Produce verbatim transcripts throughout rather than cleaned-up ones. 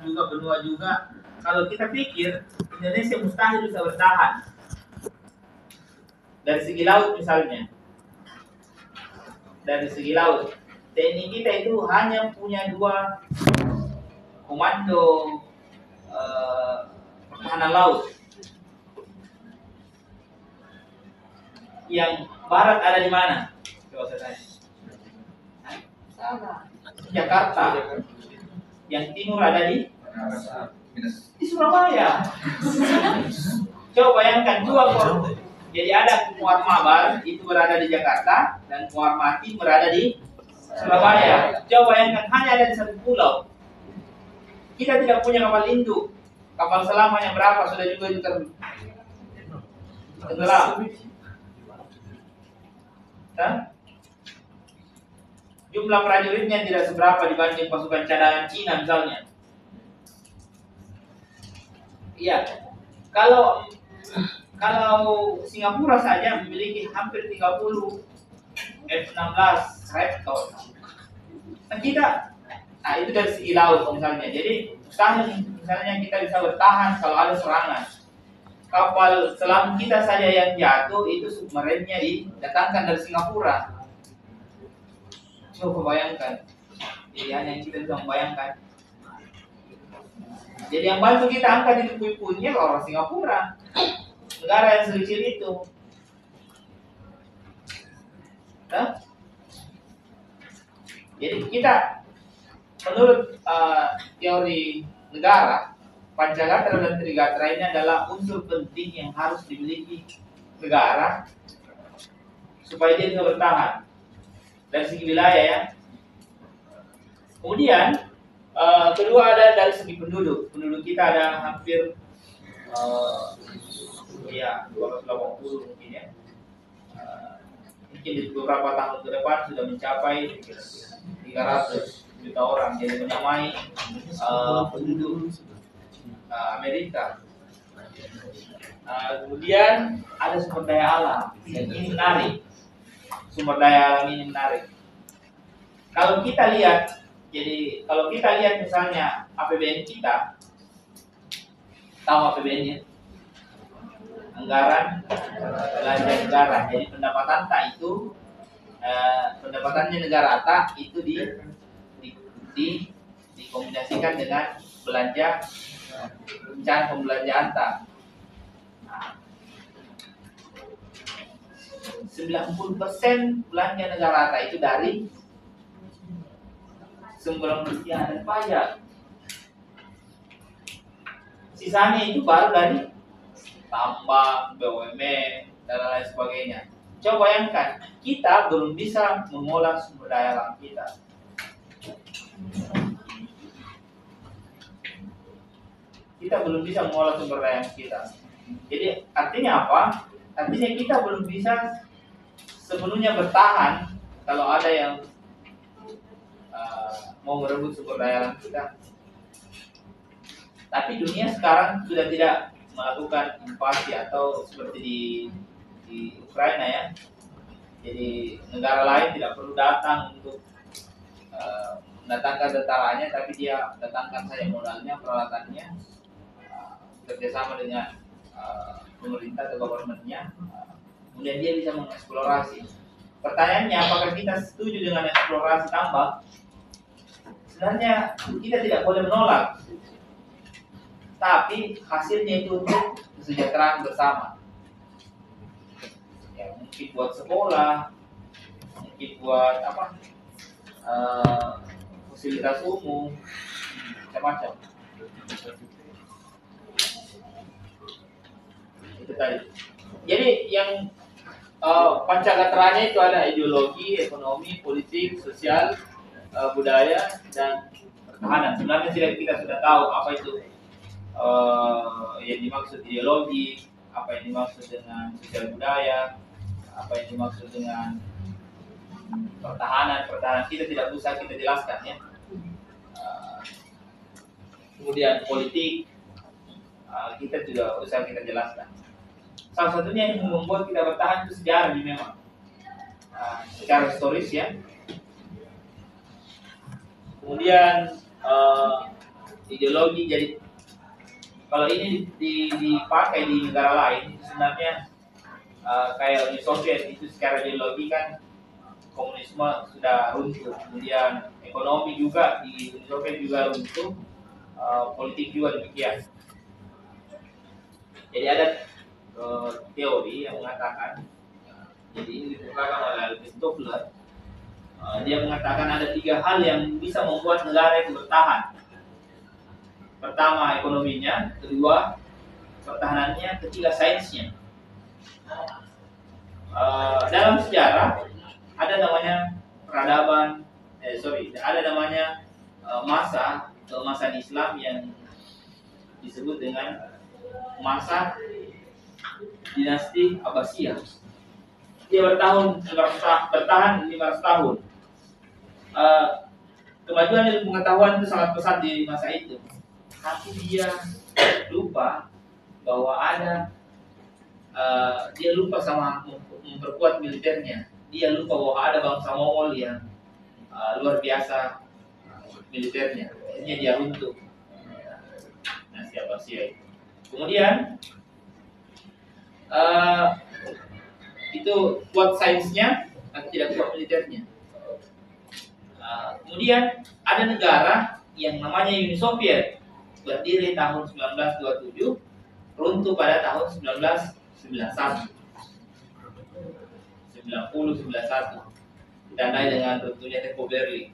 juga benua juga. Kalau kita pikir Indonesia mustahil bisa bertahan dari segi laut misalnya, dari segi laut T N I kita itu hanya punya dua komando eh, pertahanan laut. Yang barat ada di mana? Coba saya tanya. Sana, Jakarta. Yang timur ada di di Surabaya. Coba bayangkan dua kor. Jadi ada Muar Mabar itu berada di Jakarta dan Muar Mati berada di Surabaya. Coba bayangkan hanya ada di satu pulau. Kita tidak punya kapal induk. Kapal selam yang berapa sudah juga itu ter tenggelam. Nah, jumlah prajuritnya tidak seberapa dibanding pasukan cadangan Cina misalnya. Iya, kalau kalau Singapura saja memiliki hampir tiga puluh F enam belas Raptor. Nah, kita, nah itu dari segi laut misalnya. Jadi mustahil misalnya kita bisa bertahan kalau ada serangan. Kapal selam kita saja yang jatuh itu submarinnya didatangkan dari Singapura. Coba bayangkan. Jadi hanya kita bisa membayangkan. Jadi yang bantu kita angkat itu puing-puingnya orang Singapura, negara yang sekecil itu. Nah? Jadi kita menurut uh, teori negara, Pancagatra dan Trigatra ini adalah unsur penting yang harus dimiliki negara supaya dia bisa bertahan dari segi wilayah ya. Kemudian uh, kedua ada dari segi penduduk. Penduduk kita ada hampir uh, ya dua ratus delapan puluh mungkin ya. Uh, mungkin di beberapa tahun ke depan sudah mencapai tiga ratus juta orang, jadi menyamai uh, penduduk Amerika. Uh, kemudian ada sumber daya alam, dan ini menarik. Sumber daya alam ini menarik. Kalau kita lihat, jadi kalau kita lihat misalnya A P B N kita, tahu A P B N-nya? Anggaran belanja negara. Jadi pendapatan tak itu, uh, pendapatannya negara tak itu di, di, di dikombinasikan dengan belanja rencana pembelanjaan tak. sembilan puluh persen belanja negara tak itu dari sumber penelitian dan pajak. Sisanya itu baru dari tambang, B U M N, dan lain sebagainya. Coba bayangkan, kita belum bisa mengolah sumber daya alam kita. Kita belum bisa mengolah sumber daya kita. Jadi artinya apa? Artinya kita belum bisa sepenuhnya bertahan kalau ada yang uh, mau merebut sumber daya alam kita. Tapi dunia sekarang sudah tidak melakukan invasi atau seperti di, di Ukraina ya. Jadi negara lain tidak perlu datang untuk uh, mendatangkan tentaranya, tapi dia datangkan saja modalnya, peralatannya, kerjasama dengan uh, pemerintah atau government-nya, uh, kemudian dia bisa mengeksplorasi. Pertanyaannya, apakah kita setuju dengan eksplorasi tambang? Sebenarnya kita tidak boleh menolak, tapi hasilnya itu untuk kesejahteraan bersama. Ya, mungkin buat sekolah, mungkin buat apa? Uh, fasilitas umum, macam-macam. Itu tadi. Jadi yang uh, Pancagatranya itu ada ideologi, ekonomi, politik, sosial, uh, budaya, dan pertahanan. Sebenarnya sudah kita sudah tahu apa itu uh, yang dimaksud ideologi, apa yang dimaksud dengan sosial budaya, apa yang dimaksud dengan pertahanan. Pertahanan kita tidak usah kita jelaskan ya. Uh, kemudian politik uh, kita juga usah kita jelaskan. Salah satunya yang membuat kita bertahan itu sejarah ini memang, uh, secara historis ya. Kemudian uh, ideologi. Jadi kalau ini dipakai di negara lain itu sebenarnya uh, kayak Uni Soviet itu secara ideologi kan komunisme sudah runtuh, kemudian ekonomi juga di Uni Soviet juga runtuh, uh, politik juga demikian. Jadi ada uh, teori yang mengatakan, jadi ini dikemukakan oleh Alvin Toffler, uh, dia mengatakan ada tiga hal yang bisa membuat negara itu bertahan. Pertama ekonominya, kedua pertahanannya, ketiga sainsnya. Uh, dalam sejarah ada namanya peradaban, eh sorry, ada namanya uh, masa keemasan Islam yang disebut dengan masa dinasti Abbasiyah. Dia bertahun bertahan lima ratus tahun. Uh, kemajuan ilmu pengetahuan itu sangat pesat di masa itu. Tapi dia lupa bahwa ada uh, dia lupa sama memperkuat militernya. Dia lupa bahwa ada bangsa Mongol yang uh, luar biasa militernya. Akhirnya dia runtuh. Nah, siapa sih itu? Kemudian uh, itu kuat sainsnya, tapi tidak kuat militernya. Uh, kemudian ada negara yang namanya Uni Soviet, berdiri tahun seribu sembilan ratus dua puluh tujuh, runtuh pada tahun seribu sembilan ratus sembilan puluh satu. sembilan puluh sembilan puluh satu. Ditandai dengan runtuhnya Tembok Berlin.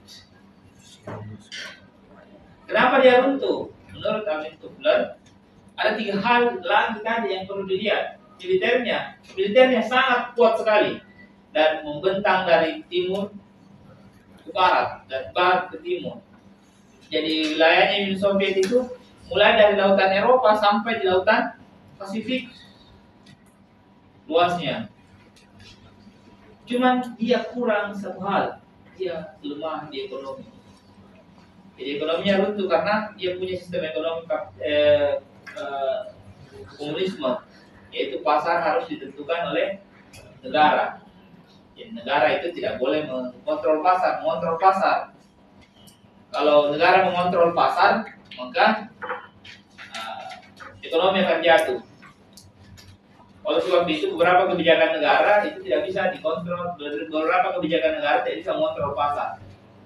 Kenapa dia runtuh? Menurut Alvin Toffler, ada tiga hal lagi tadi yang perlu dilihat. Militernya, militernya sangat kuat sekali dan membentang dari timur ke barat dan barat ke timur. Jadi wilayahnya Uni Soviet itu mulai dari lautan Eropa sampai di lautan Pasifik luasnya. Cuman dia kurang satu hal, dia lemah di ekonomi. Jadi ekonominya runtuh karena dia punya sistem ekonomi eh, eh, komunisme, yaitu pasar harus ditentukan oleh negara. Jadi negara itu tidak boleh mengontrol pasar, mengontrol pasar. Kalau negara mengontrol pasar, maka uh, ekonomi akan jatuh. Oleh sebab itu, beberapa kebijakan negara itu tidak bisa dikontrol. Beberapa kebijakan negara tidak bisa mengontrol pasar.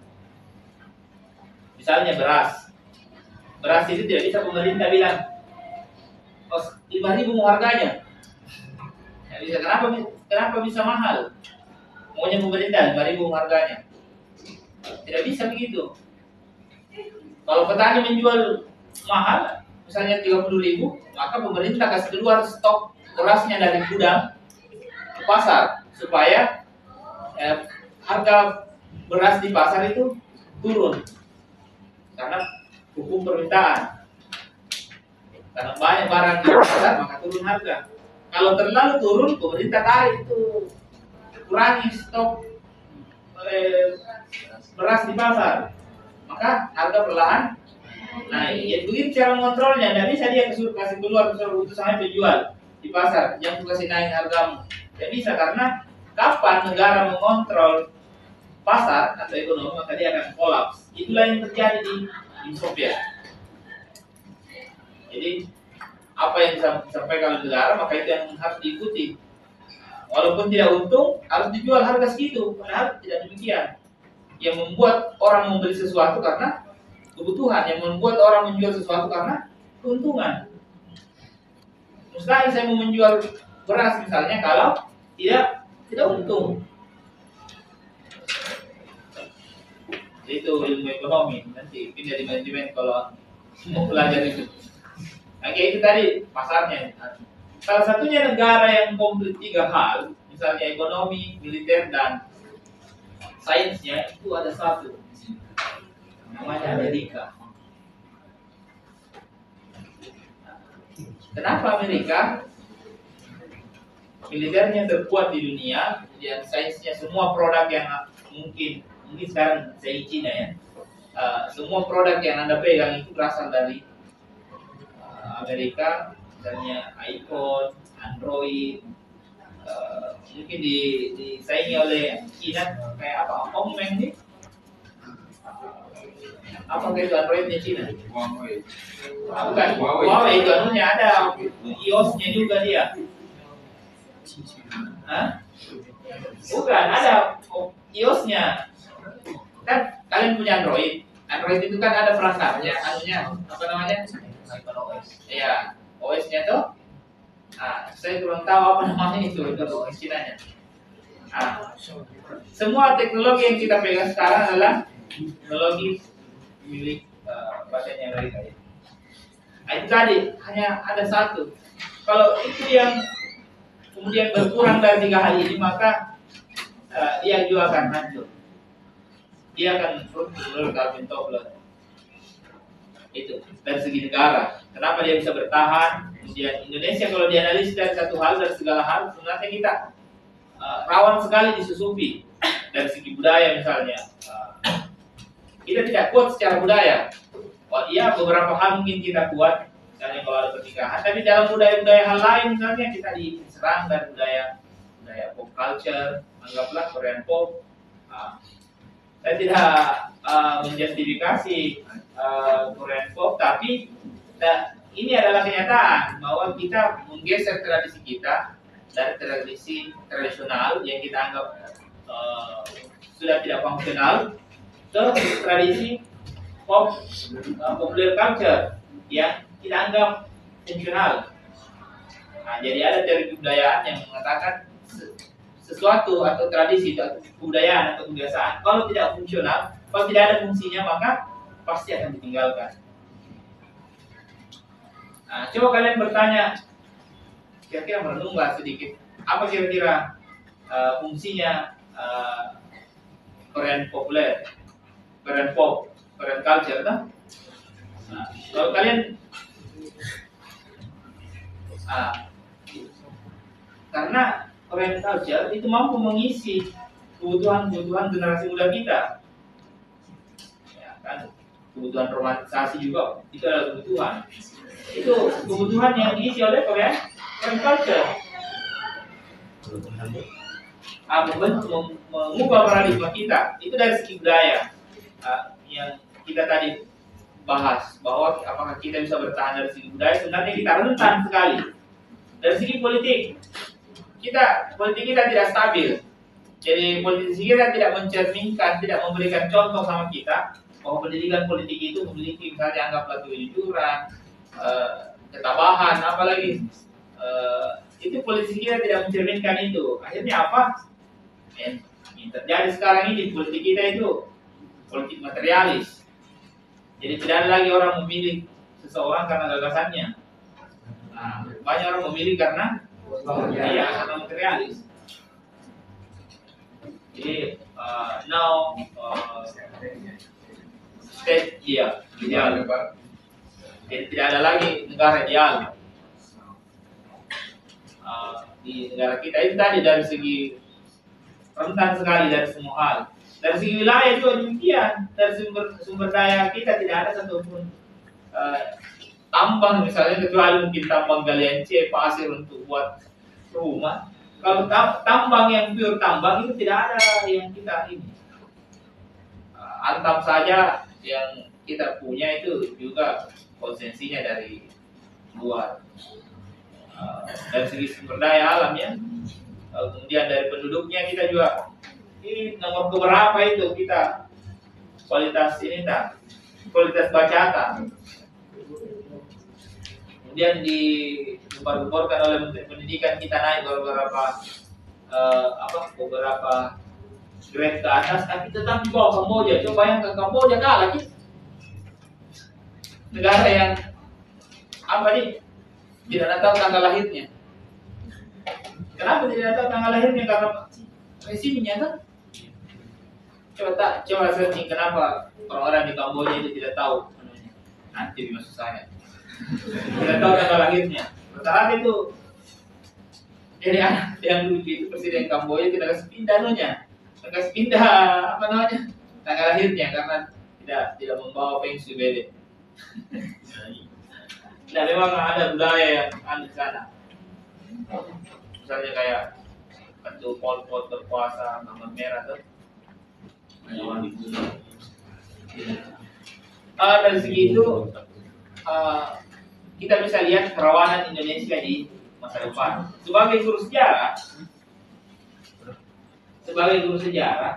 Misalnya beras. Beras itu tidak bisa pemerintah bilang, oh, lima ribu mau harganya. Tidak bisa. Kenapa? Kenapa bisa mahal? Maunya pemerintah lima ribu harganya. Tidak bisa begitu. Kalau petani menjual mahal, misalnya tiga puluh ribu, maka pemerintah kasih keluar stok berasnya dari gudang ke pasar supaya eh, harga beras di pasar itu turun karena hukum permintaan. Karena banyak barang di pasar maka turun harga. Kalau terlalu turun, pemerintah tarik itu, kurangi stok eh, beras di pasar. Maka harga perlahan naik. Ya begitu cara mengontrolnya. Tidak bisa dia kasih keluar untuk sampai penjual di pasar, jangan kasih naik hargamu. Tidak bisa, karena kapan negara mengontrol pasar atau ekonomi maka dia akan kolaps. Itulah yang terjadi di, di Soviet. Jadi apa yang disampaikan oleh negara maka itu yang harus diikuti. Walaupun tidak untung harus dijual harga segitu, padahal tidak demikian. Yang membuat orang membeli sesuatu karena kebutuhan, yang membuat orang menjual sesuatu karena keuntungan. Mustahil saya mau menjual beras misalnya kalau tidak tidak untung. Itu ilmu ekonomi, nanti pindah di manajemen kalau mau belajar itu. Oke, itu tadi pasarnya. Salah satunya negara yang komplit tiga hal, misalnya ekonomi, militer, dan sainsnya, itu ada satu, namanya Amerika. Kenapa Amerika? Militernya terkuat di dunia, kemudian sainsnya semua produk yang mungkin, mungkin sekarang saya Cina ya, uh, semua produk yang Anda pegang itu berasal dari uh, Amerika, misalnya iPhone, Android, uh, mungkin di, disaingi oleh Cina kayak apa? Hongmeng nih, Apa itu Androidnya Cina? Huawei. Ah, bukan. Huawei itu anunya ada i O S-nya juga dia. Hah? Bukan, ada i O S-nya. Kan kalian punya Android. Android itu kan ada perangkatnya, anunya apa namanya? Iya, O S-nya tuh. Ah, saya kurang tahu apa namanya itu, itu O S Cina-nya. Ah, semua teknologi yang kita pegang sekarang adalah teknologi milik uh, patennya Amerika ya. Nah, itu tadi hanya ada satu. Kalau itu yang kemudian berkurang dari tiga hal ini, maka uh, dia juga akan hancur. Dia akan benar-benar Calvin Toffler. Itu dari segi negara. Kenapa dia bisa bertahan? Kemudian Indonesia kalau dianalisis dari satu hal, dari segala hal, sebenarnya kita uh, rawan sekali disusupi dari segi budaya misalnya. Uh, kita tidak kuat secara budaya. Wah, iya beberapa hal mungkin kita kuat, misalnya kalau ada pernikahan. Tapi dalam budaya-budaya hal lain misalnya kita diserang dari budaya budaya pop culture, anggaplah Korean pop. Uh, saya tidak uh, menjustifikasi uh, Korean pop, tapi nah, ini adalah kenyataan bahwa kita menggeser tradisi kita dari tradisi tradisional yang kita anggap uh, sudah tidak fungsional ke tradisi pop uh, popular culture yang kita anggap fungsional. Nah, jadi ada teori kebudayaan yang mengatakan sesuatu atau tradisi atau kebudayaan atau kebiasaan kalau tidak fungsional, kalau tidak ada fungsinya maka pasti akan ditinggalkan. Nah, coba kalian bertanya, kira-kira merenunglah sedikit, apa kira-kira uh, fungsinya uh, Korean populer, Korean pop, Korean culture, nah? Nah, kalau kalian, uh, karena Korean culture itu mampu mengisi kebutuhan-kebutuhan generasi muda kita, ya kan? Kebutuhan romantisasi juga itu adalah kebutuhan. Itu kebutuhan yang diisi oleh Korean Korean culture. Ah, membentuk, mengubah paradigma kita. Itu dari segi budaya ah, yang kita tadi bahas bahwa apakah kita bisa bertahan dari segi budaya, sebenarnya kita rentan sekali. Dari segi politik, kita politik kita tidak stabil. Jadi politisi kita tidak mencerminkan, tidak memberikan contoh sama kita bahwa pendidikan politik itu memiliki misalnya anggaplah kejujuran, uh, ketabahan, apalagi uh, itu politisi kita tidak mencerminkan itu. Akhirnya apa? Yang, yang terjadi sekarang ini politik kita itu politik materialis. Jadi tidak ada lagi orang memilih seseorang karena gagasannya. Nah, banyak orang memilih karena iya, karena materialis. Jadi uh, now uh, state dia ideal. Jadi tidak ada lagi negara ideal. Uh, di negara kita itu tadi dari segi rentan sekali dari semua hal. Dari segi wilayah juga demikian. Dari sumber sumber daya kita tidak ada satupun uh, tambang misalnya kecuali mungkin tambang galian C, pasir untuk buat rumah. Kalau tambang yang pure tambang itu tidak ada yang kita ini. Uh, antam saja yang kita punya itu juga konsensinya dari luar. Uh, dari segi sumber daya alam ya. Uh, kemudian dari penduduknya kita juga ini nomor keberapa itu kita kualitas ini tak kualitas bacaan. Kemudian digembar-gemborkan oleh Menteri Pendidikan kita naik beberapa uh, apa beberapa grade ke atas, tapi tetap di bawah Kamboja. Coba bayangkan Kamboja kalah gitu. Negara yang apa nih tidak tahu tanggal lahirnya. Kenapa tidak tahu tanggal lahirnya? Karena resimnya kan. Coba tak, coba searching kenapa orang-orang di Kamboja itu tidak tahu nanti di maksud saya. Tidak tahu tanggal lahirnya. Rata-rata itu jadi anak yang dulu itu presiden Kamboja tidak kasih pindah nunya, tidak kasih pindah apa namanya tanggal lahirnya karena tidak tidak membawa pensi beda. Nah memang ada budaya yang ada di sana. Misalnya kayak waktu Pol Pot berkuasa, Kamar Merah tuh, orang dibunuh. uh, dari segi itu uh, kita bisa lihat kerawanan Indonesia di masa depan. Sebagai guru sejarah, sebagai guru sejarah,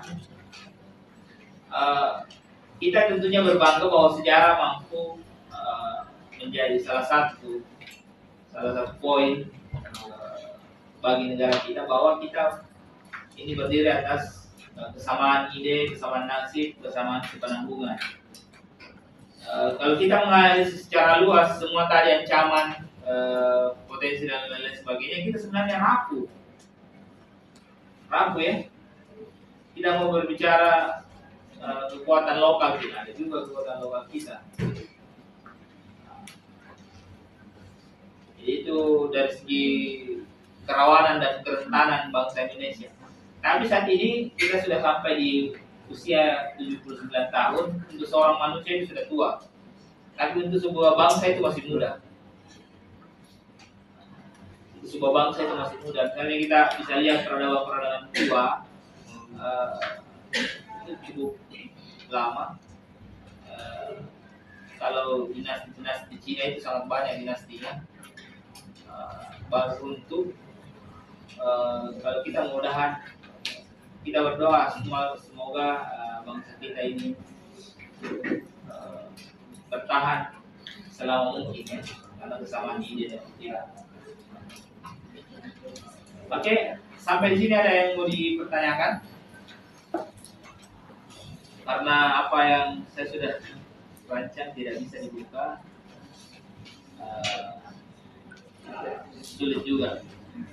uh, kita tentunya berbangga bahwa sejarah mampu uh, menjadi salah satu salah satu poin uh, bagi negara kita, bahwa kita ini berdiri atas uh, kesamaan ide, kesamaan nasib, kesamaan kepenanggungan. Uh, kalau kita menganalisis secara luas semua tadi ancaman, uh, potensi dan lain-lain sebagainya, kita sebenarnya rapuh, rapuh ya. Tidak mau berbicara uh, kekuatan lokal, kita ada juga kekuatan lokal kita. Jadi itu dari segi kerawanan dan kerentanan bangsa Indonesia. Tapi saat ini kita sudah sampai di usia tujuh puluh sembilan tahun. Untuk seorang manusia itu sudah tua, tapi untuk sebuah bangsa itu masih muda. Untuk sebuah bangsa itu masih muda. Misalnya kita bisa lihat peradaban-peradaban tua uh, itu cukup lama. Uh, kalau dinasti-dinasti di Cina itu sangat banyak dinastinya. Uh, baru untuk uh, kalau kita mudahan, kita berdoa semua, semoga uh, bangsa kita ini uh, bertahan selama mungkin ya, karena kesamaan ide dan pikiran. Oke, sampai di sini ada yang mau dipertanyakan? Karena apa yang saya sudah rancang tidak bisa dibuka, uh, sulit juga.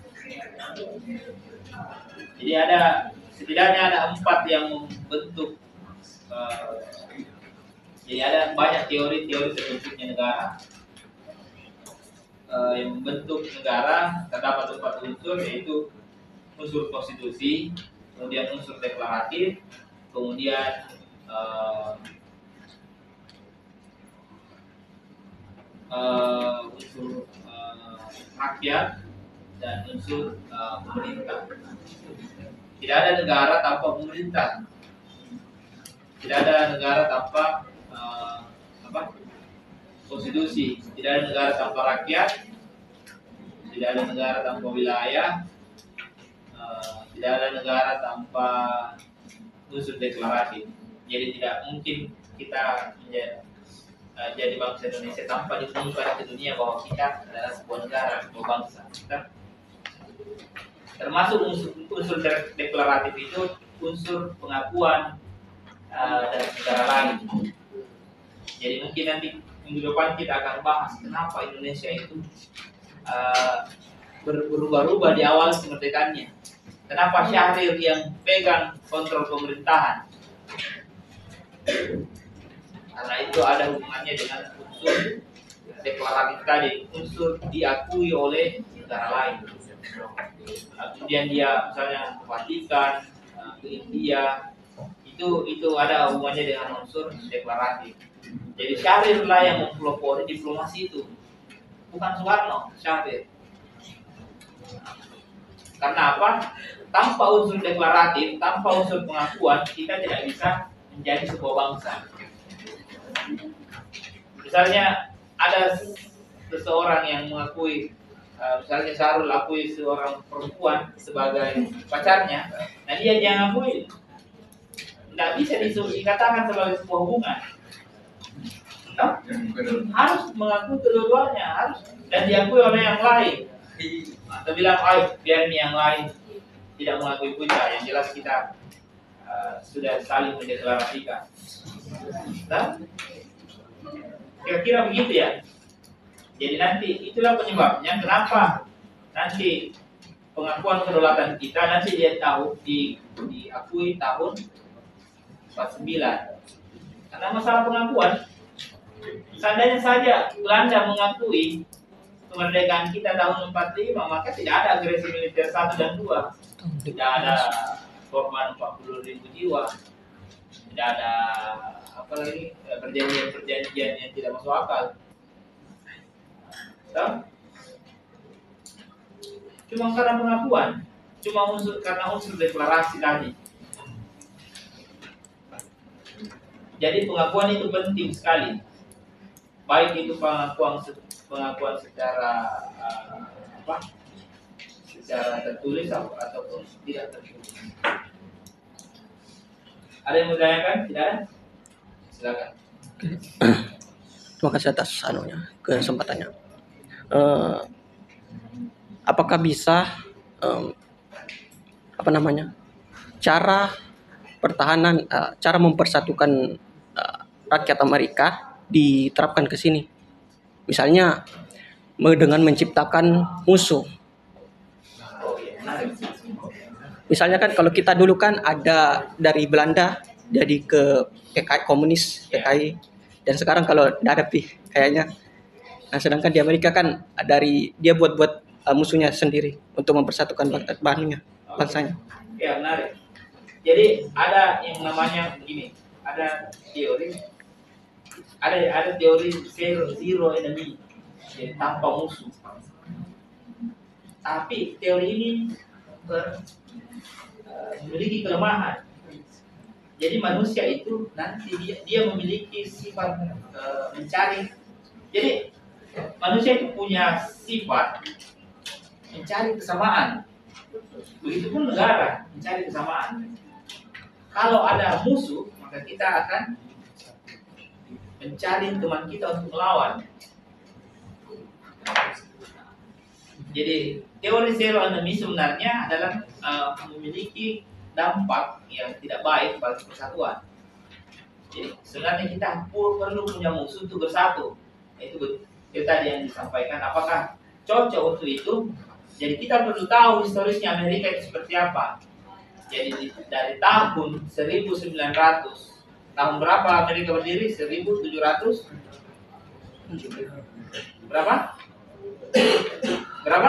Jadi ada setidaknya ada empat yang membentuk. Uh, jadi ada banyak teori-teori terbentuknya negara. Uh, yang membentuk negara terdapat empat unsur, yaitu unsur konstitusi, kemudian unsur deklaratif, kemudian uh, uh, unsur uh, rakyat, dan unsur uh, pemerintah. Tidak ada negara tanpa pemerintah. Tidak ada negara tanpa uh, apa? konstitusi. Tidak ada negara tanpa rakyat. Tidak ada negara tanpa wilayah. Uh, tidak ada negara tanpa unsur deklaratif. Jadi tidak mungkin kita menjadi, uh, jadi bangsa Indonesia tanpa diumumkan ke dunia bahwa kita adalah sebuah negara, sebuah bangsa. Kita, termasuk unsur, unsur deklaratif itu unsur pengakuan uh, dari negara lain. Jadi mungkin nanti minggu depan kita akan bahas kenapa Indonesia itu uh, berubah-ubah di awal kemerdekaannya. Kenapa Syahrir yang pegang kontrol pemerintahan? Karena itu ada hubungannya dengan unsur deklaratif tadi, unsur diakui oleh negara lain. Kemudian dia misalnya ke Vatikan, ke India, itu itu ada hubungannya dengan unsur deklaratif. Jadi Syahrir lah yang mempelopori diplomasi itu, bukan Soekarno. Syahrir. Karena apa? Tanpa unsur deklaratif, tanpa unsur pengakuan, kita tidak bisa menjadi sebuah bangsa. Misalnya ada seseorang yang mengakui, Uh, misalnya Syahrul akui seorang perempuan sebagai pacarnya, nah dia jangan akui, tidak bisa dikatakan sebagai sebuah hubungan. Nah, harus mengakui kedua-duanya, harus, dan diakui oleh yang lain. Atau bilang, ayo biar nih yang lain tidak mengakui kita, yang jelas kita uh, sudah saling mendeklarasikan. Nah, kira-kira begitu ya. Jadi nanti itulah penyebabnya kenapa nanti pengakuan kedaulatan kita nanti dia tahu di, diakui tahun empat puluh sembilan. Karena masalah pengakuan, seandainya saja Belanda mengakui kemerdekaan kita tahun empat puluh lima, maka tidak ada agresi militer satu dan dua, tidak ada korban empat puluh ribu jiwa, tidak ada apa lagi perjanjian-perjanjian yang tidak masuk akal. So, cuma karena pengakuan, cuma unsur karena unsur deklarasi tadi. Jadi pengakuan itu penting sekali, baik itu pengakuan pengakuan secara uh, apa, secara tertulis ataupun tidak tertulis. Ada yang mau ditanyakan? Tidak ada? Silakan. Terima kasih atas anunya, kesempatannya. Uh, apakah bisa um, apa namanya cara pertahanan, uh, cara mempersatukan uh, rakyat Amerika diterapkan ke sini? Misalnya dengan menciptakan musuh. Misalnya kan kalau kita dulu kan ada dari Belanda jadi ke P K I komunis, P K I, dan sekarang kalau ada P kayaknya. Nah, sedangkan di Amerika kan dari dia buat-buat uh, musuhnya sendiri untuk mempersatukan bahannya, bangsanya. Ya, menarik. Jadi ada yang namanya begini, ada teori, ada ada teori zero, zero enemy, jadi tanpa musuh. Tapi teori ini ber, uh, memiliki kelemahan. Jadi manusia itu nanti dia, dia memiliki sifat uh, mencari. Jadi manusia itu punya sifat mencari kesamaan. Begitupun negara mencari kesamaan. Kalau ada musuh, maka kita akan mencari teman kita untuk melawan. Jadi teori zero enemy sebenarnya adalah uh, memiliki dampak yang tidak baik bagi persatuan. Jadi sebenarnya kita perlu punya musuh untuk bersatu. Itu itu tadi yang disampaikan. Apakah cocok untuk itu? Jadi kita perlu tahu historisnya Amerika itu seperti apa. Jadi dari tahun seribu sembilan ratus, tahun berapa Amerika berdiri? seribu tujuh ratus berapa? Berapa?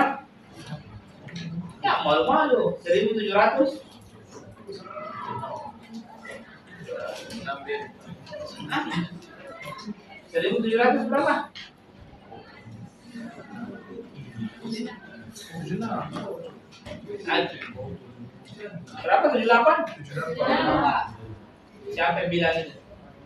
Ya malu-malu, seribu tujuh ratus. seribu tujuh ratus berapa? Berapa? tujuh puluh delapan? Siapa yang bilang itu?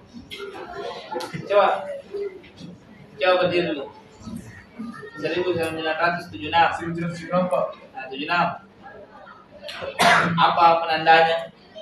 Coba Coba berdiri dulu. seribu sembilan ratus tujuh puluh enam. Nah, tujuh puluh enam. Apa penandanya?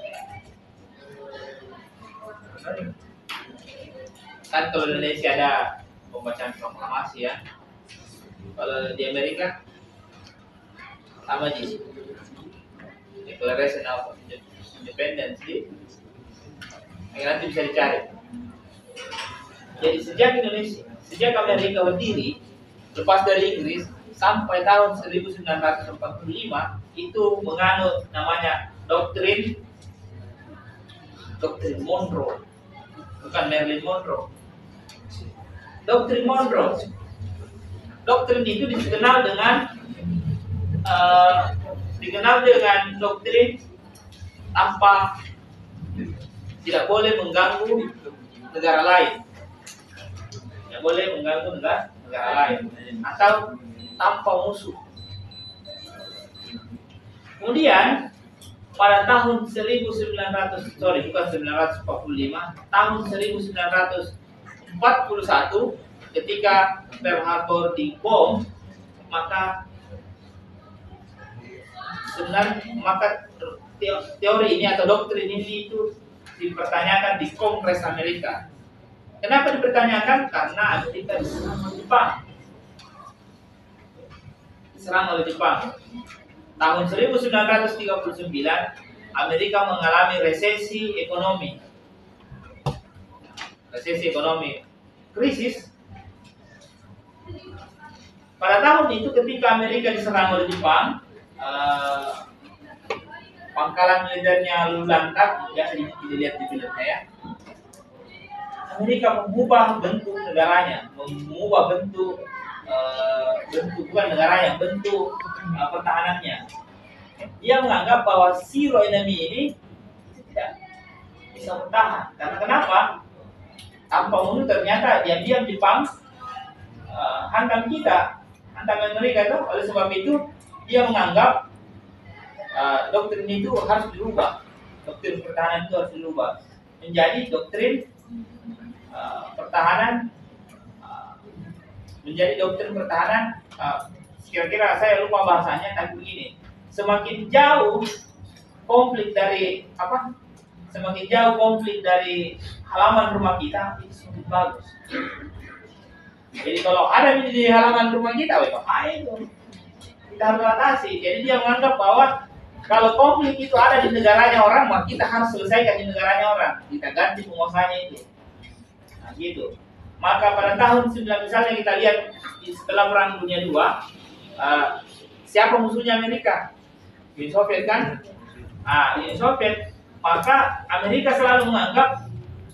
Kan kalau di Indonesia ada pembacaan proklamasi ya. Kalau di Amerika sama sih. Declaration of Independence di nanti bisa dicari. Jadi sejak Indonesia, sejak Amerika berdiri, lepas dari Inggris sampai tahun seribu sembilan ratus empat puluh lima itu menganut namanya doktrin doktrin Monroe, bukan Marilyn Monroe. Doktrin Monroe. Doktrin itu dikenal dengan uh, dikenal dengan doktrin tanpa tidak boleh mengganggu negara lain, tidak boleh mengganggu negara, negara lain, atau tanpa musuh. Kemudian pada tahun seribu sembilan ratus sorry bukan sembilan ratus empat puluh lima, tahun seribu sembilan ratus empat puluh satu ketika Pearl Harbor dibom, maka sebenarnya maka teori ini atau doktrin ini itu dipertanyakan di Kongres Amerika. Kenapa dipertanyakan? Karena Amerika diserang oleh Jepang. Diserang oleh Jepang. Tahun seribu sembilan ratus tiga puluh sembilan, Amerika mengalami resesi ekonomi. Resesi ekonomi, krisis. Pada tahun itu ketika Amerika diserang oleh Jepang, uh, pangkalan militernya Lulantang, biasa dilihat di filmnya ya. Amerika mengubah bentuk negaranya, mengubah bentuk uh, bentuk bukan negaranya, bentuk uh, pertahanannya. Dia menganggap bahwa zero enemy ini tidak bisa bertahan. Karena kenapa? Tanpa musuh ternyata diam-diam Jepang uh, hantam kita, hantam Amerika itu. Oleh sebab itu dia menganggap uh, doktrin itu harus dirubah, doktrin pertahanan itu harus dirubah menjadi doktrin uh, pertahanan, uh, menjadi doktrin pertahanan. Uh, kira-kira saya lupa bahasanya, tapi begini, semakin jauh konflik dari apa? Semakin jauh konflik dari halaman rumah kita, itu semakin bagus. Jadi kalau ada di halaman rumah kita, wah bahaya itu. Kita harus atasi. Jadi dia menganggap bahwa kalau konflik itu ada di negaranya orang, maka kita harus selesaikan di negaranya orang. Kita ganti penguasanya itu. Nah, gitu. Maka pada tahun sembilan misalnya kita lihat setelah Perang Dunia Dua, uh, siapa musuhnya Amerika? Uni Soviet kan? Ah, Uni Soviet. Maka Amerika selalu menganggap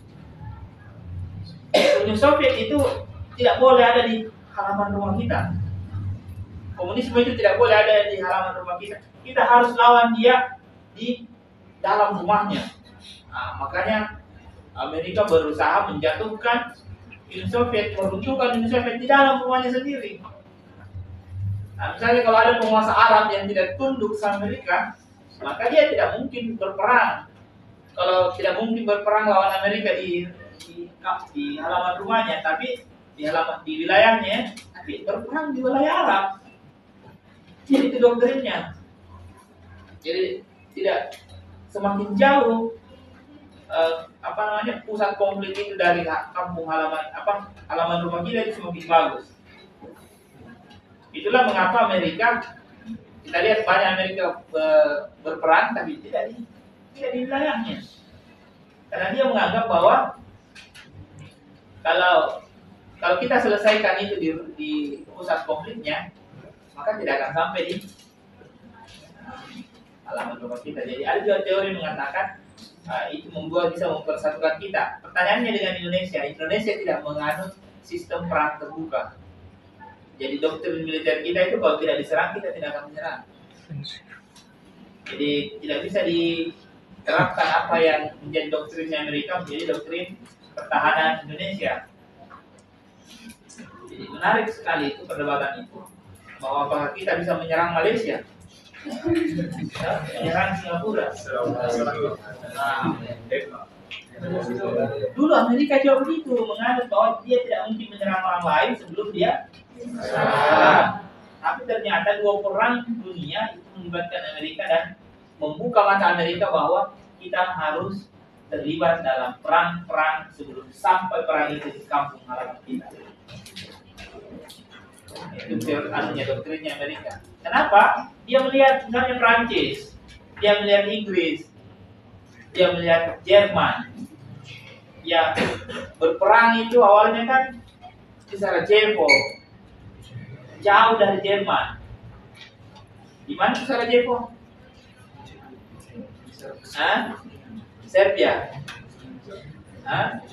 Uni Soviet itu tidak boleh ada di halaman rumah kita. Komunisme itu tidak boleh ada di halaman rumah kita. Kita harus lawan dia di dalam rumahnya. Nah, makanya Amerika berusaha menjatuhkan Uni Soviet, meruntuhkan Uni Soviet di dalam rumahnya sendiri. Nah, misalnya kalau ada penguasa Arab yang tidak tunduk sama Amerika, maka dia tidak mungkin berperang. Kalau tidak mungkin berperang lawan Amerika di di, di halaman rumahnya, tapi di halaman di wilayahnya, tapi berperang di wilayah Arab. Jadi itu doktrinnya. Jadi tidak semakin jauh eh, apa namanya pusat konflik itu dari kampung halaman apa halaman rumah kita itu semakin bagus. Itulah mengapa Amerika, kita lihat banyak Amerika berperang tapi tidak di tidak di wilayahnya. Karena dia menganggap bahwa kalau kalau kita selesaikan itu di, di pusat konfliknya, maka tidak akan sampai di halaman rumah kita. Jadi ada juga teori mengatakan uh, itu membuat bisa mempersatukan kita. Pertanyaannya dengan Indonesia, Indonesia tidak menganut sistem perang terbuka. Jadi doktrin militer kita itu kalau tidak diserang kita tidak akan menyerang. Jadi tidak bisa diterapkan apa yang menjadi doktrinnya Amerika menjadi doktrin pertahanan Indonesia. Jadi menarik sekali itu perdebatan itu, bahwa apakah kita bisa menyerang Malaysia, menyerang Singapura. Nah, dulu Amerika juga begitu, menganggap bahwa dia tidak mungkin menyerang orang lain sebelum dia menyerang. Tapi ternyata dua perang dunia itu melibatkan Amerika dan membuka mata Amerika bahwa kita harus terlibat dalam perang-perang sebelum sampai perang itu di kampung halaman kita. Itu teorinya doktrinnya Amerika. Kenapa? Dia melihat misalnya Prancis, dia melihat Inggris, dia melihat Jerman. Ya, berperang itu awalnya kan di Sarajevo, jauh dari Jerman. Di mana Sarajevo? Hah? Serbia. Hah?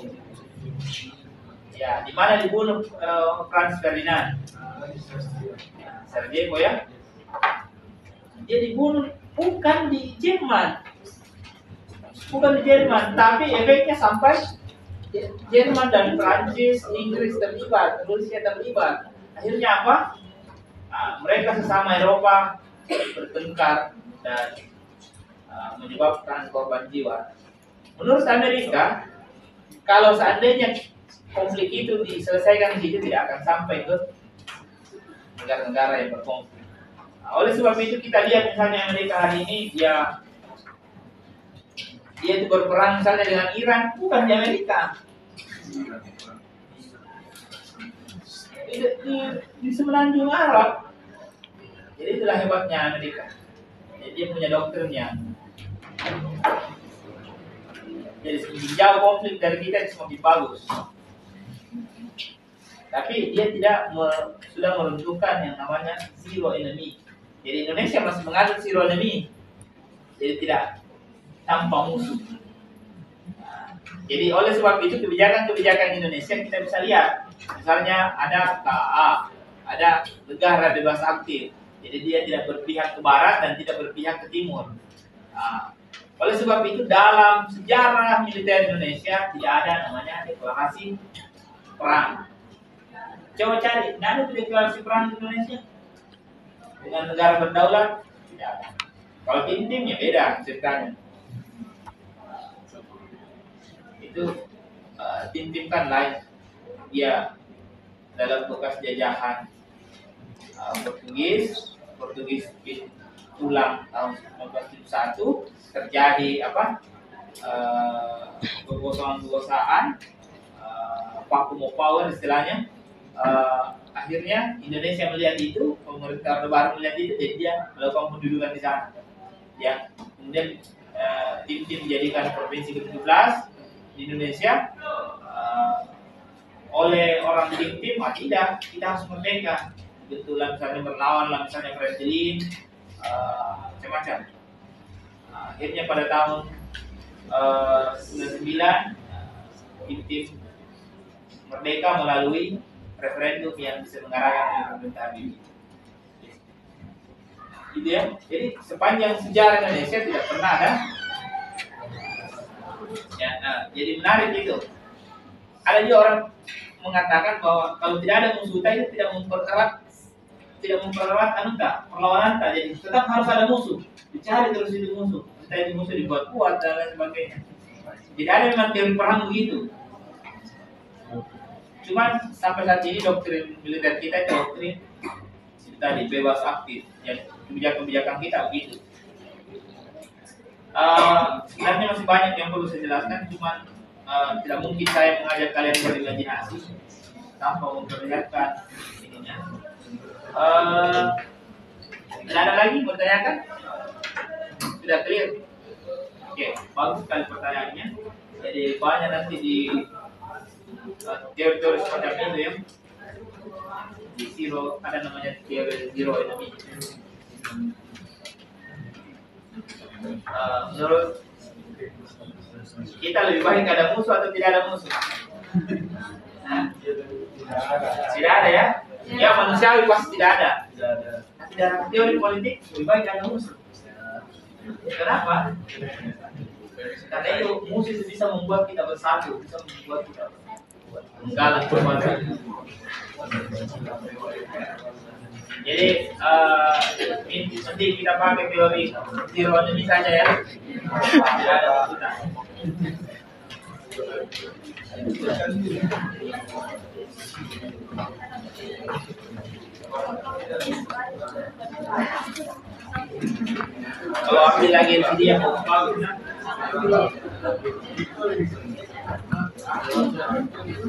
Ya, di mana dibunuh uh, Franz Ferdinand? Sarajevo ya. Dia dibunuh bukan di Jerman. Bukan di Jerman, tapi efeknya sampai Jerman dan Prancis, Inggris terlibat, Rusia terlibat. Akhirnya apa? Nah, mereka sesama Eropa bertengkar dan uh, menyebabkan korban jiwa. Menurut Amerika, kalau seandainya konflik itu diselesaikan di situ, tidak akan sampai ke negara-negara yang berkonflik. Nah, oleh sebab itu kita lihat misalnya Amerika hari ini dia dia itu berperang misalnya dengan Iran, bukan di Amerika. Di, di, di semenanjung Arab. Jadi itulah hebatnya Amerika. Jadi dia punya doktrinnya. Jadi semakin jauh konflik dari kita semakin bagus. Tapi dia tidak me, sudah meruntuhkan yang namanya zero enemy. Jadi Indonesia masih menganut zero enemy. Jadi tidak tanpa musuh. Nah, jadi oleh sebab itu kebijakan-kebijakan Indonesia kita bisa lihat. Misalnya ada K A, ada negara bebas aktif. Jadi dia tidak berpihak ke barat dan tidak berpihak ke timur. Nah, oleh sebab itu dalam sejarah militer Indonesia tidak ada namanya deklarasi perang. Coba cari, tidak ada deklarasi perang di Indonesia dengan negara berdaulat, tidak ada. Kalau tim-timnya beda ceritanya. Itu uh, tim-tim kan lain. Dia dalam bekas jajahan uh, Portugis, Portugis pulang tahun seribu sembilan ratus tujuh puluh satu, terjadi apa? Uh, kekosongan-kekosongan, uh, vacuum of power istilahnya. Uh, akhirnya Indonesia melihat itu, pemerintah Orde Baru melihat itu, jadi dia melakukan pendudukan di sana. Ya, kemudian uh, tim-tim dijadikan provinsi ke tujuh belas di Indonesia uh, oleh orang tim-tim. Ah, tidak, kita harus merdeka. Kebetulan misalnya berlawan lah, misalnya Franklin, uh, macam-macam. Uh, akhirnya pada tahun uh, sembilan puluh sembilan uh, tim-tim merdeka melalui referendum yang bisa mengarahkan pemerintahan ini. Gitu ya. Jadi sepanjang sejarah Indonesia tidak pernah ada. Ya, nah, jadi menarik itu. Ada juga orang mengatakan bahwa kalau tidak ada musuh itu tidak mempererat, tidak mempererat anta, perlawanan anta. Jadi tetap harus ada musuh. Dicari terus itu musuh. Entah itu musuh dibuat kuat dan lain sebagainya. Tidak ada memang teori perang begitu. Cuman sampai saat ini doktrin militer kita itu doktrin itu tadi bebas aktif, yang kebijakan-kebijakan kita begitu. Uh, sebenarnya masih banyak yang perlu saya jelaskan, cuman uh, tidak mungkin saya mengajak kalian berimajinasi tanpa memperlihatkan ininya. Uh, tidak ada lagi bertanyakan? Sudah clear? Oke, okay, bagus sekali pertanyaannya. Jadi banyak nanti di teori-teori semacam itu ya. Di zero ada namanya teori zero enemy. Uh, menurut kita lebih baik ada musuh atau tidak ada musuh? Nah, tidak ada ya? Ya manusiawi pasti tidak ada. Tapi dalam teori politik lebih baik ada musuh. Kenapa? Karena itu musuh itu bisa membuat kita bersatu, bisa membuat kita menggalang kekuatan. Jadi uh, ini nanti kita pakai teori zero enemy saja ya. Tidak ada maksudnya. Kalau ambil lagi L C D yang bagus,